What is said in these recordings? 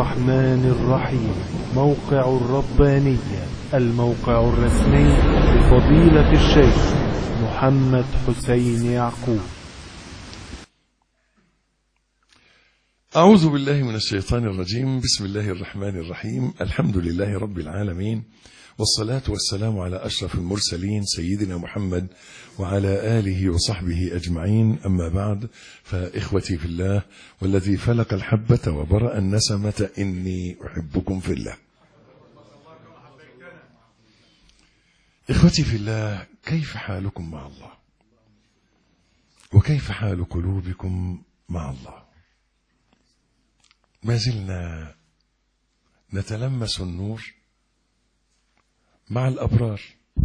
الرحمن الرحيم. موقع الربانية، الموقع الرسمي لفضيلة الشيخ محمد حسين يعقوب. أعوذ بالله من الشيطان الرجيم. بسم الله الرحمن الرحيم. الحمد لله رب العالمين، والصلاة والسلام على أشرف المرسلين سيدنا محمد وعلى آله وصحبه أجمعين. أما بعد، فإخوتي في الله والذي فلق الحبة وبرأ النسمة إني أحبكم في الله. إخوتي في الله، كيف حالكم مع الله؟ وكيف حال قلوبكم مع الله؟ ما زلنا نتلمس النور مع الأبرار،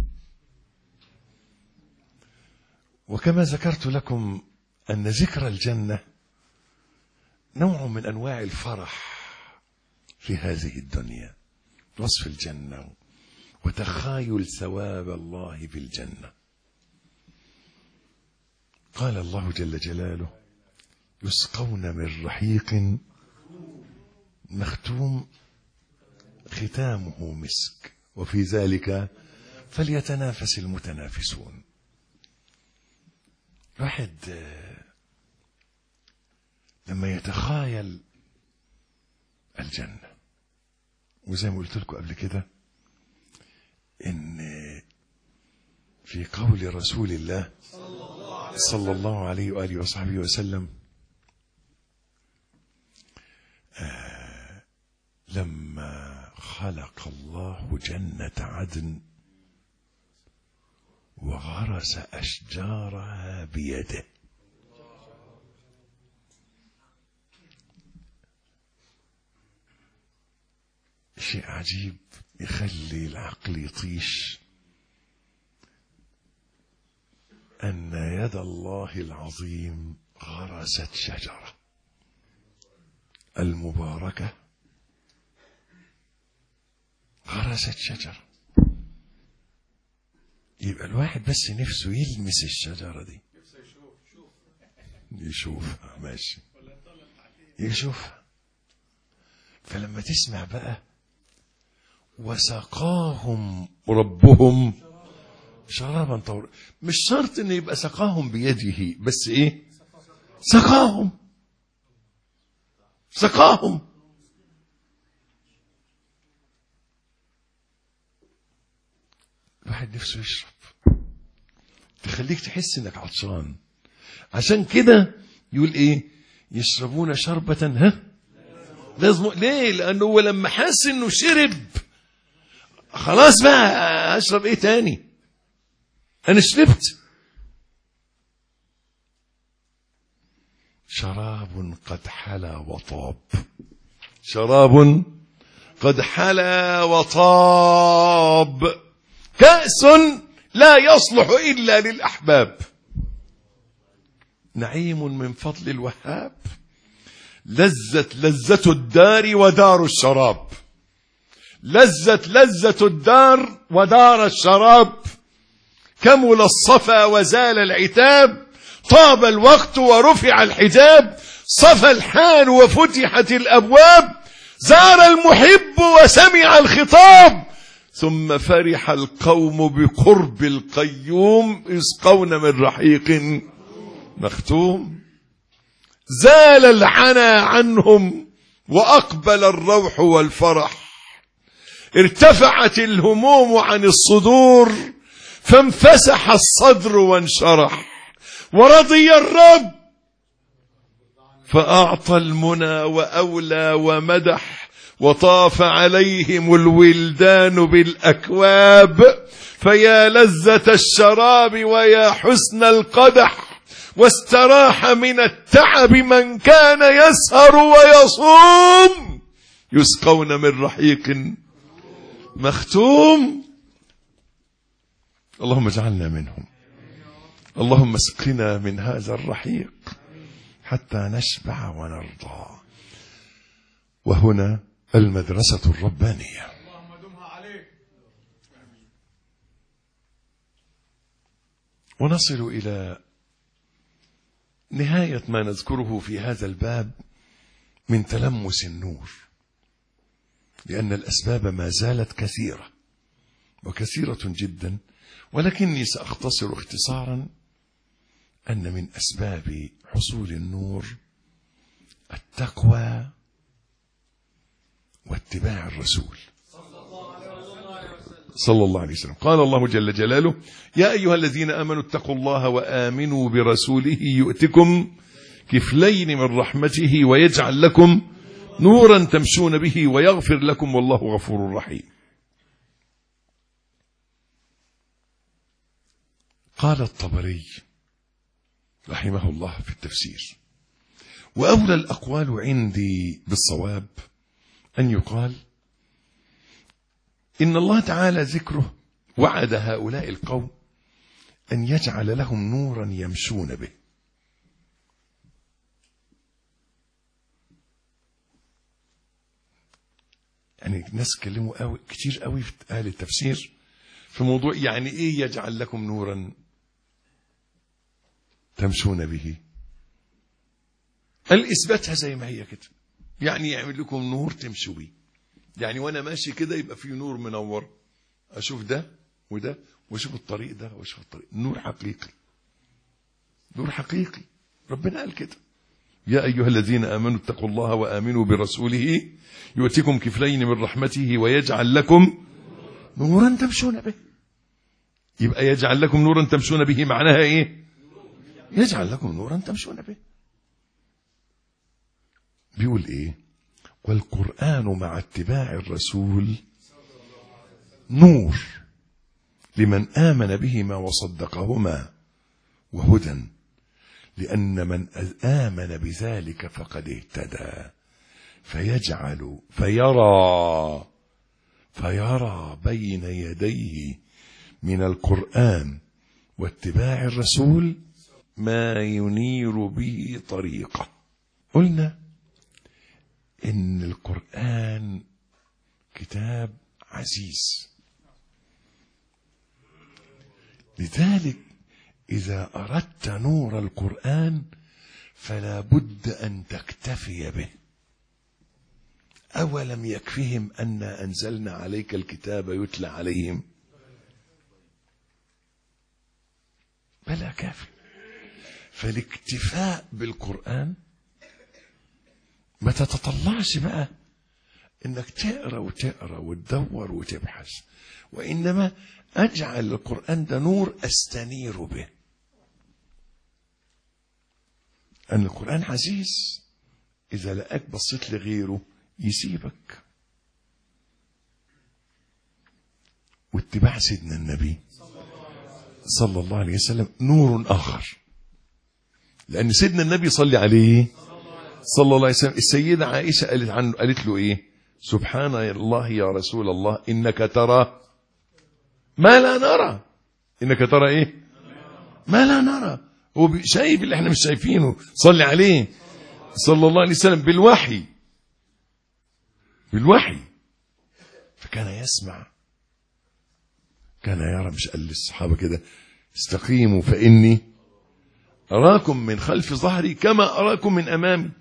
وكما ذكرت لكم أن ذكر الجنة نوع من أنواع الفرح في هذه الدنيا، وصف الجنة وتخايل ثواب الله في الجنة. قال الله جل جلاله: يسقون من رحيق مختوم ختامه مسك وفي ذلك فليتنافس المتنافسون. الواحد لما يتخايل الجنة، وزي ما قلت لكم قبل كده إن في قول رسول الله صلى الله عليه وآله وصحبه وسلم: لما خلق الله جنة عدن وغرس أشجارها بيده. شيء عجيب يخلي العقل يطيش، أن يد الله العظيم غرست شجرة المباركة، غرست شجرة. يبقى الواحد بس نفسه يلمس الشجرة دي، يشوفها ماشي، يشوفها. فلما تسمع بقى: وسقاهم ربهم شرابا طهورا، مش شرط ان يبقى سقاهم بيده، بس ايه؟ سقاهم. الواحد نفسه يشرب، تخليك تحس انك عطشان. عشان كده يقول ايه؟ يشربون شربة لازم. ليه؟ لانه هو لما حس انه شرب خلاص بقى اشرب ايه تاني؟ انا شربت. شراب قد حلا وطاب، شراب قد حلا وطاب، كأس لا يصلح إلا للأحباب، نعيم من فضل الوهاب، لذة الدار ودار الشراب، لذة الدار ودار الشراب، كمل الصفا وزال العتاب، طاب الوقت ورفع الحجاب، صفى الحال وفتحت الأبواب، زار المحب وسمع الخطاب، ثم فرح القوم بقرب القيوم، يسقون من رحيق مختوم. زال العنا عنهم وأقبل الروح والفرح، ارتفعت الهموم عن الصدور، فانفسح الصدر وانشرح، ورضي الرب فأعطى المنى وأولى ومدح، وطاف عليهم الولدان بالأكواب، فيا لذة الشراب ويا حسن القدح، واستراح من التعب من كان يسهر ويصوم، يسقون من رحيق مختوم. اللهم اجعلنا منهم، اللهم اسقنا من هذا الرحيق حتى نشبع ونرضى. وهنا المدرسة الربانية. ونصل إلى نهاية ما نذكره في هذا الباب من تلمس النور لأن الأسباب ما زالت كثيرة وكثيرة جدا، ولكني سأختصر اختصارا أن من أسباب حصول النور التقوى واتباع الرسول صلى الله عليه وسلم. قال الله جل جلاله: يا أيها الذين آمنوا اتقوا الله وآمنوا برسوله يؤتكم كفلين من رحمته ويجعل لكم نورا تمشون به ويغفر لكم والله غفور رحيم. قال الطبري رحمه الله في التفسير: وأولى الأقوال عندي بالصواب أن يقال إن الله تعالى ذكره وعد هؤلاء القوم أن يجعل لهم نورا يمشون به. يعني الناس كلموا كتير قوي في أهل التفسير في موضوع يعني إيه يجعل لكم نورا تمشون به. الإثباتها زي ما هي كده، يعني يعمل لكم نور تمشوا به، يعني وأنا ماشي كده يبقى فيه نور منور، أشوف ده وده وأشوف الطريق ده وأشوف الطريق، نور حقيقي، نور حقيقي. ربنا قال كده: يا أيها الذين آمنوا اتقوا الله وآمنوا برسوله يؤتكم كفلين من رحمته ويجعل لكم نورا تمشون به. يبقى يجعل لكم نورا تمشون به معناها إيه؟ يجعل لكم نورا تمشون به. بيقول إيه؟ والقرآن مع اتباع الرسول نور لمن آمن بهما وصدقهما، وهدى لأن من آمن بذلك فقد اهتدى، فيرى بين يديه من القرآن واتباع الرسول ما ينير به طريقه. قلنا إن القرآن كتاب عزيز، لذلك إذا أردت نور القرآن فلا بد أن تكتفي به. أولم يكفهم أنا أنزلنا عليك الكتاب يتلى عليهم؟ بلا كافي. فالاكتفاء بالقرآن ما تتطلعش بقى انك تقرأ وتدور وتبحث، وإنما أجعل القرآن ده نور أستنير به. أن القرآن عزيز، إذا لقاك بصيت لغيره يسيبك. واتباع سيدنا النبي صلى الله عليه وسلم نور آخر، لأن سيدنا النبي صلى عليه صلى الله عليه وسلم السيدة عائشة قالت عنه، قالت له إيه؟ سبحان الله يا رسول الله إنك ترى ما لا نرى. إنك ترى إيه؟ ما لا نرى. هو شايف اللي احنا مش شايفينه. صلي عليه صلى الله عليه وسلم بالوحي فكان يسمع، كان يرى. مش قال للصحابة كده استقيموا فإني أراكم من خلف ظهري كما أراكم من أمامي.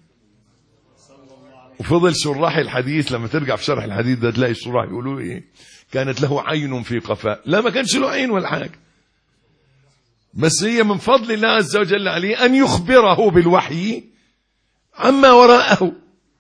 وفضل شراح الحديث لما ترجع في شرح الحديث ده تلاقي الشراح يقولوا إيه؟ كانت له عين في قفاء. لا، ما كانش له عين ولا حاجة، بس هي من فضل الله عز وجل عليه أن يخبره بالوحي عما وراءه،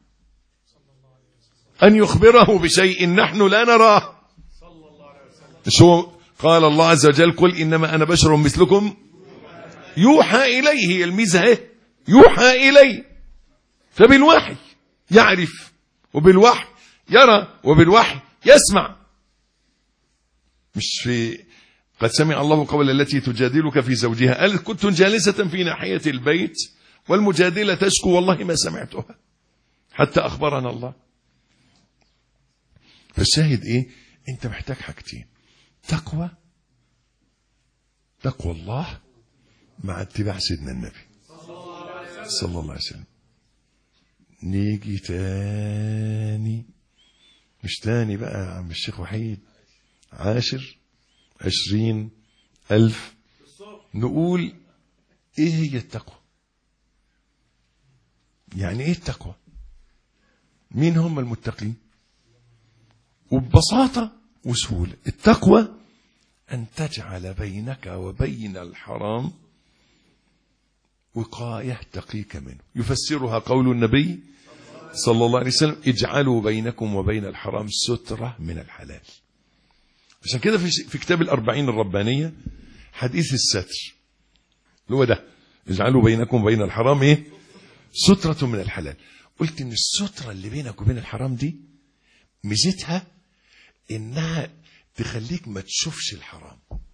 أن يخبره بشيء نحن لا نراه. شو قال الله عز وجل؟ قل إنما أنا بشر مثلكم يوحى إليه. الميزة يوحى إليه، فبالوحي يعرف، وبالوحي يرى، وبالوحي يسمع. مش في قد سمع الله قول التي تجادلك في زوجها قالت كنت جالسة في ناحية البيت والمجادلة تشكو والله ما سمعتها حتى أخبرنا الله. فالشاهد إيه؟ أنت محتاج حاجتين: تقوى الله مع اتباع سيدنا النبي صلى الله عليه وسلم. نيجي تاني، مش تاني بقى يا عم الشيخ وحيد، 20,000 نقول ايه هي التقوى؟ يعني ايه التقوى؟ مين هم المتقين؟ وببساطة وسهولة. التقوى أن تجعل بينك وبين الحرام وقاية تقيك منه. يفسرها قول النبي صلى الله عليه وسلم: اجعلوا بينكم وبين الحرام سترة من الحلال. عشان كده في كتاب الأربعين الربانية حديث الستر اللي هو ده: اجعلوا بينكم وبين الحرام ايه؟ سترة من الحلال. قلت ان السترة اللي بينك وبين الحرام دي ميزتها انها تخليك ما تشوفش الحرام،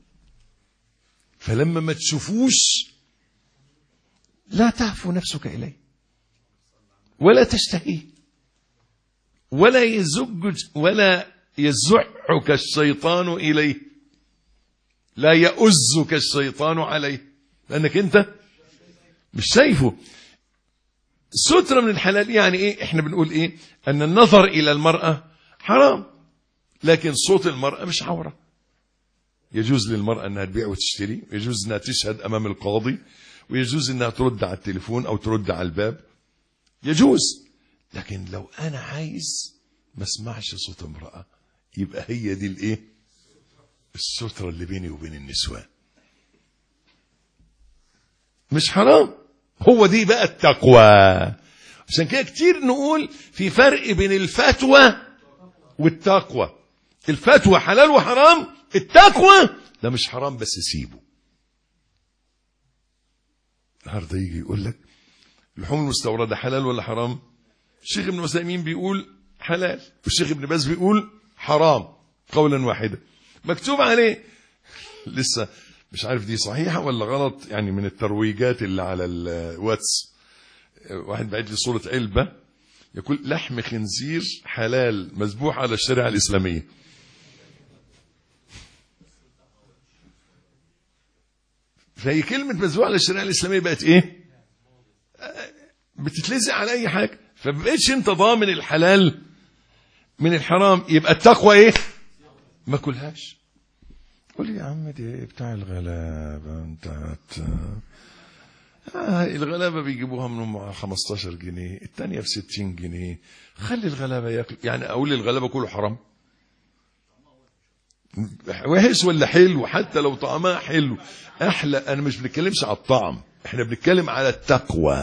فلما ما تشوفوش لا تهفو نفسك إليه ولا تشتهيه ولا يزعك الشيطان إليه، لا يؤزك الشيطان عليه، لأنك أنت مش شايفه. سترة من الحلال يعني إيه؟ إحنا بنقول إيه؟ أن النظر إلى المرأة حرام، لكن صوت المرأة مش عورة. يجوز للمرأة أنها تبيع وتشتري، ويجوز أنها تشهد أمام القاضي، ويجوز أنها ترد على التليفون أو ترد على الباب، يجوز. لكن لو أنا عايز ما اسمعش صوت امرأة، يبقى هي دي الإيه؟ السترة اللي بيني وبين النسوان. مش حرام، هو دي بقى التقوى. عشان كده كتير نقول في فرق بين الفتوى والتقوى. الفتوى حلال وحرام، التقوى ده مش حرام بس سيبه. النهارده يجي يقول لك اللحوم المستوردة حلال ولا حرام؟ الشيخ ابن عثيمين بيقول حلال، والشيخ ابن باز بيقول حرام قولا واحدا، مكتوب عليه. لسه مش عارف دي صحيحة ولا غلط، يعني من الترويجات اللي على الواتس واحد بعت لي صورة علبة يقول لحم خنزير حلال مذبوح على الشريعة الإسلامية. فهي كلمة مذبوح على الشريعة الإسلامية بقت إيه؟ بتتلزق على أي حاجة، فبقيتش أنت ضامن الحلال من الحرام. يبقى التقوى إيه؟ ما كلهاش. قول يا عم دي بتاع الغلابة، أنت الغلابة بيجيبوها من 15 جنيه، الثانية ب 60 جنيه، خلي الغلابة ياكل. يعني أقول الغلابة كله حرام؟ وحش ولا حلو؟ حتى لو طعمها حلو أحلى. أنا مش بنتكلمش على الطعم، احنا بنتكلم على التقوى.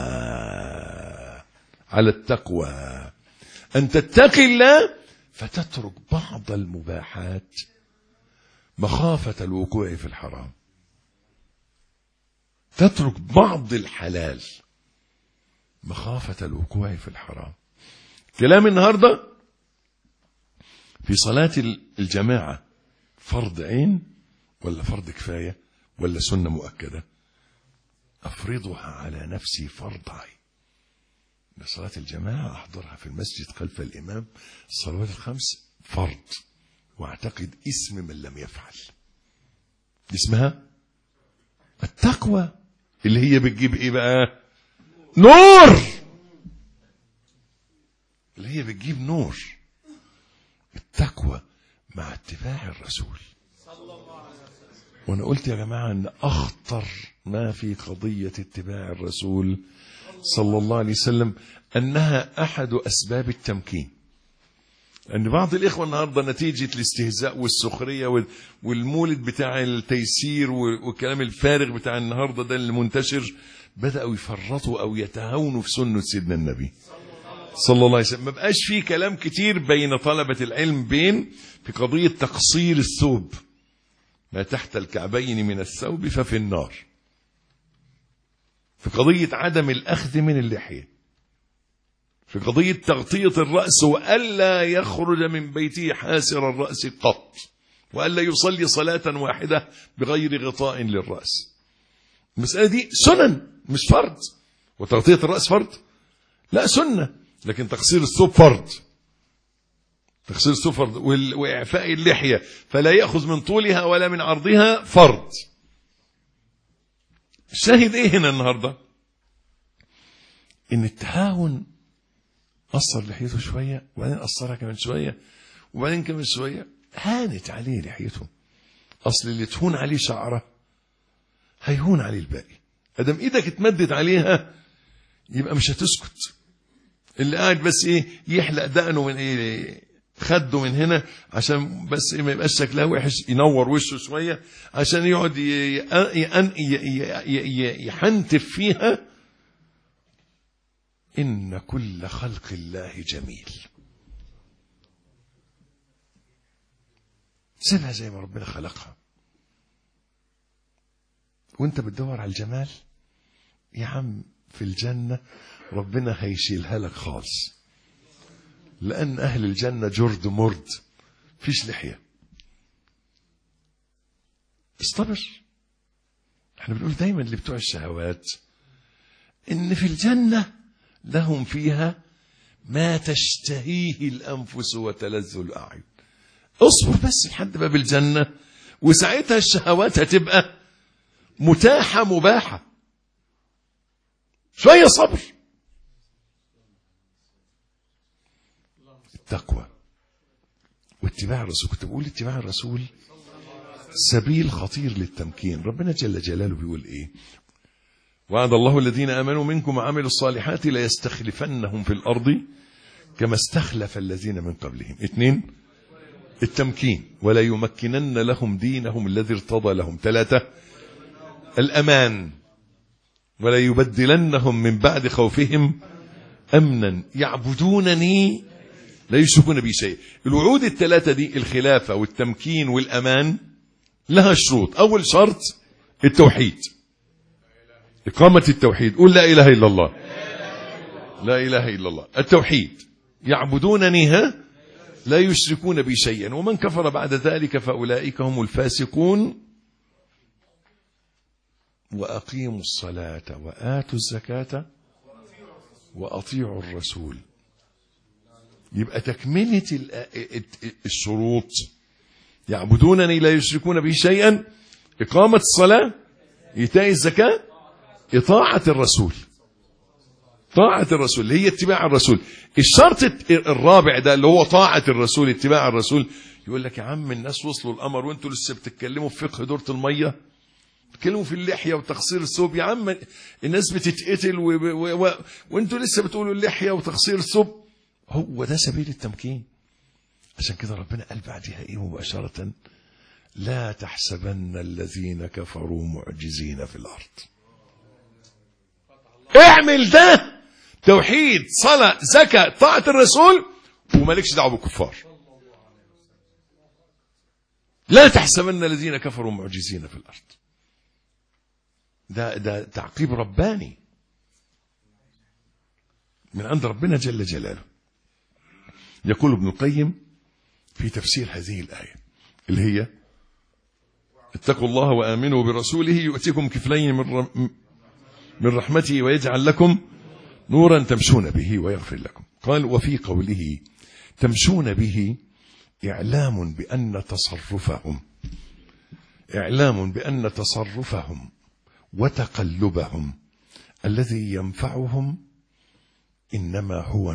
على التقوى أن تتقي الله فتترك بعض المباحات مخافة الوقوع في الحرام، تترك بعض الحلال مخافة الوقوع في الحرام. كلام النهاردة في صلاة الجماعة فرض عين ولا فرض كفاية ولا سنة مؤكدة؟ أفرضها على نفسي فرض عين. صلاة الجماعة أحضرها في المسجد خلف الإمام، الصلوات الخمس فرض، واعتقد اسم من لم يفعل. اسمها التقوى، اللي هي بتجيب ايه بقى؟ نور. اللي هي بتجيب نور. التقوى مع اتباع الرسول. وانا قلت يا جماعة ان اخطر ما في قضية اتباع الرسول صلى الله عليه وسلم انها احد اسباب التمكين. أن بعض الإخوة النهاردة نتيجة الاستهزاء والسخرية والمولد بتاع التيسير والكلام الفارغ بتاع النهاردة ده المنتشر، بدأوا يفرطوا أو يتهاونوا في سنة سيدنا النبي صلى الله عليه وسلم. ما بقاش فيه كلام كتير بين طلبة العلم في قضية تقصير الثوب، ما تحت الكعبين من الثوب ففي النار، في قضية عدم الأخذ من اللحية، في قضية تغطية الرأس وألا يخرج من بيته حاسر الرأس قط، وألا يصلي صلاة واحدة بغير غطاء للرأس. المسألة دي سنن مش فرض. وتغطية الرأس فرض؟ لا سنة، لكن تقصير الثوب فرض. تقصير الثوب فرض، وإعفاء اللحية فلا يأخذ من طولها ولا من عرضها فرض. الشاهد إيه هنا النهاردة؟ إن التهاون قصر لحيته شوية، وبعدين قصرها كمان شوية، وبعدين كمان شوية هانت عليه لحيته. أصل اللي تهون عليه شعره هيهون عليه الباقي. أدم إيدك اتمدت عليها يبقى مش هتسكت. اللي قاعد بس إيه يحلق دقنه من إيه خده من هنا عشان بس ما يبقاش شكلها وحش، ينور وشه شوية عشان يقعد يحنتف فيها. إن كل خلق الله جميل. سيبها زي ما ربنا خلقها. وانت بتدور على الجمال يا عم في الجنة ربنا هيشيلها لك خالص، لأن أهل الجنة جرد مرد، فيش لحية. استبر. احنا بنقول دايما اللي بتوع الشهوات إن في الجنة لهم فيها ما تشتهيه الأنفس وتلذ الأعين. اصبر بس لحد باب الجنة وساعتها الشهوات هتبقى متاحة مباحة. شوية صبر. التقوى واتباع الرسول. كنت بقول اتباع الرسول سبيل خطير للتمكين. ربنا جل جلاله بيقول ايه؟ وعد الله الذين آمنوا منكم وعملوا الصالحات ليستخلفنهم في الأرض كما استخلف الذين من قبلهم. 2 التمكين ولا يمكنن لهم دينهم الذي ارتضى لهم. 3 الأمان ولا يبدلنهم من بعد خوفهم أمنا يعبدونني لا يشركون بي شيء. الوعود ال3 دي الخلافة والتمكين والأمان لها شروط. أول شرط التوحيد، إقامة التوحيد. قول لا إله إلا الله. لا إله إلا الله. التوحيد يعبدونني لا يشركون بي شيئا ومن كفر بعد ذلك فأولئك هم الفاسقون. وأقيموا الصلاة وآتوا الزكاة وأطيعوا الرسول. يبقى تكملة الشروط يعبدونني لا يشركون به شيئا، إقامة الصلاة، إيتاء الزكاة، إطاعة الرسول. طاعة الرسول اللي هي اتباع الرسول. الشرط الرابع ده اللي هو طاعة الرسول اتباع الرسول. يقول لك يا عم الناس وصلوا القمر وانتوا لسه بتتكلموا في فقه دورة المية، بتتكلموا في اللحية وتقصير الثوب. يا عم الناس بتتقتل وانتوا لسه بتقولوا اللحية وتقصير الثوب. هو ده سبيل التمكين. عشان كده ربنا قال بعدها ايه مباشرة؟ لا تحسبن الذين كفروا معجزين في الأرض. اعمل ده توحيد صلاة زكاة طاعة الرسول ومالكش دعوة بالكفار. لا تحسبن الذين كفروا معجزين في الأرض. ده تعقيب رباني من عند ربنا جل جلاله. يقول ابن القيم في تفسير هذه الآية اللي هي اتقوا الله وآمنوا برسوله يؤتكم كفلين من رحمته ويجعل لكم نورا تمشون به ويغفر لكم. قال وفي قوله تمشون به إعلام بأن تصرفهم وتقلبهم الذي ينفعهم إنما هو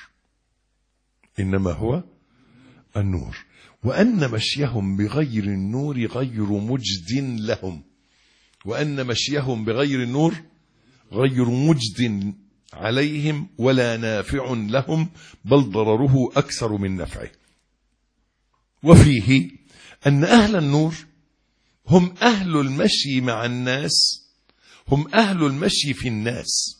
النور وأن مشيهم بغير النور غير مجد لهم، وأن مشيهم بغير النور غير مجد عليهم ولا نافع لهم بل ضرره أكثر من نفعه. وفيه أن أهل النور هم أهل المشي مع الناس، هم أهل المشي في الناس.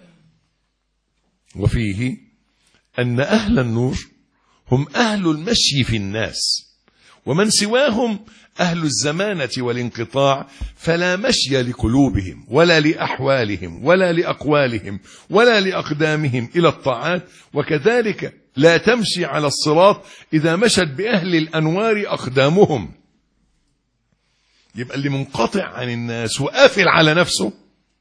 وفيه أن أهل النور هم أهل المشي في الناس، ومن سواهم أهل الزمانة والانقطاع، فلا مشي لقلوبهم ولا لأحوالهم ولا لأقوالهم ولا لأقدامهم إلى الطاعات، وكذلك لا تمشي على الصراط إذا مشت بأهل الأنوار أقدامهم. يبقى اللي منقطع عن الناس وقافل على نفسه،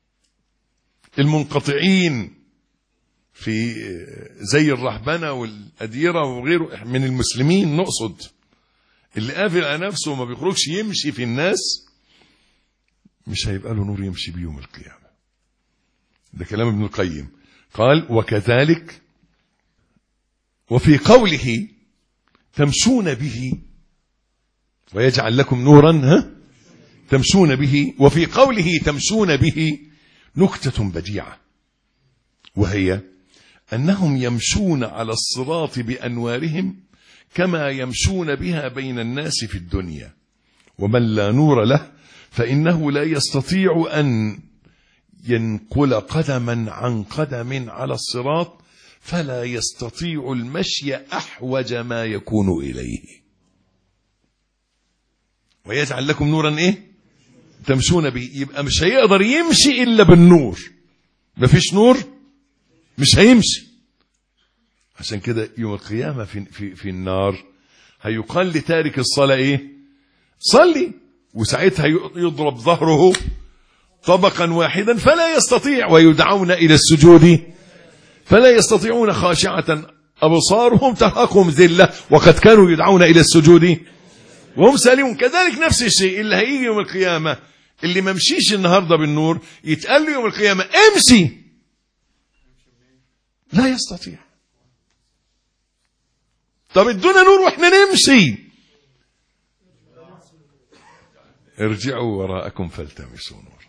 المنقطعين في زي الرهبنة والأديرة وغيره من المسلمين نقصد، اللي قافل على نفسه وما بيخرجش يمشي في الناس، مش هيبقى له نور يمشي بيه يوم القيامة. ده كلام ابن القيم. قال وكذلك وفي قوله تمشون به ويجعل لكم نورا تمشون به، وفي قوله تمشون به نكتة بديعة، وهي أنهم يمشون على الصراط بأنوارهم كما يمشون بها بين الناس في الدنيا. ومن لا نور له فإنه لا يستطيع أن ينقل قدما عن قدم على الصراط، فلا يستطيع المشي أحوج ما يكون إليه. ويجعل لكم نورا إيه؟ تمشون به. يبقى مش هيقدر يمشي إلا بالنور. مفيش نور مش هيمشي. عشان كده يوم القيامة في النار هيقال لتارك الصلاة إيه؟ صلي. وساعتها يضرب ظهره طبقا واحدا فلا يستطيع، ويدعون إلى السجود فلا يستطيعون، خاشعة أبصارهم ترهقهم ذلة وقد كانوا يدعون إلى السجود وهم سالمون. كذلك نفس الشيء اللي هيجي يوم القيامة، اللي ما مشيش النهاردة بالنور يتقال له يوم القيامة امشي، لا يستطيع. طب ادونا نور واحنا نمشي. ارجعوا وراءكم فالتمسوا نور.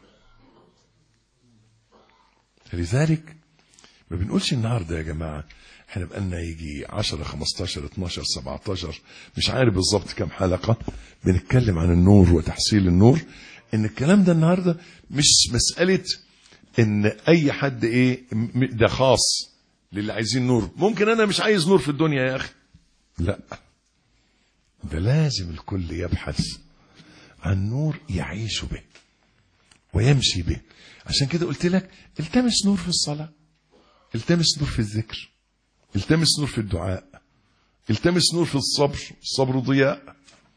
لذلك ما بنقولش النهارده يا جماعة احنا بقالنا يجي 10 15 12 17 مش عارف بالظبط كم حلقة بنتكلم عن النور وتحصيل النور. ان الكلام ده النهارده مش مسألة ان اي حد ايه ده خاص للي عايزين نور. ممكن انا مش عايز نور في الدنيا يا اخي، لا، ده لازم الكل يبحث عن نور يعيش به ويمشي به. عشان كده قلت لك التمس نور في الصلاة، التمس نور في الذكر، التمس نور في الدعاء، التمس نور في الصبر. الصبر ضياء.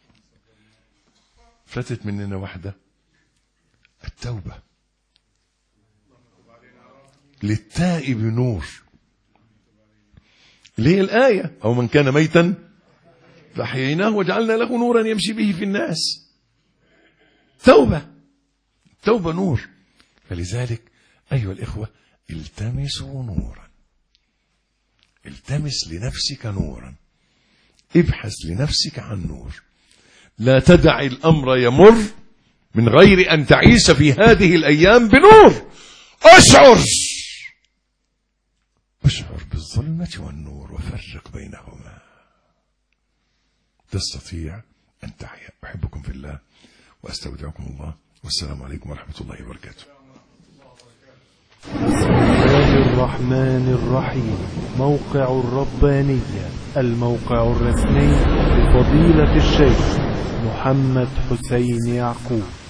فاتت مننا واحدة، التوبة. للتائب نور. ليه الآية أو من كان ميتا فأحييناه وجعلنا له نورا يمشي به في الناس. توبة نور. فلذلك أيها الإخوة التمسوا نورا، التمس لنفسك نورا، ابحث لنفسك عن نور. لا تدع الأمر يمر من غير أن تعيش في هذه الأيام بنور. أشعر بالظلمة والنور وفرق بينهما، تستطيع أن تحيا. أحبكم في الله وأستودعكم الله، والسلام عليكم ورحمة الله وبركاته. بسم الله الرحمن الرحيم. موقع الربانية، الموقع الرسمي لفضيلة الشيخ محمد حسين يعقوب.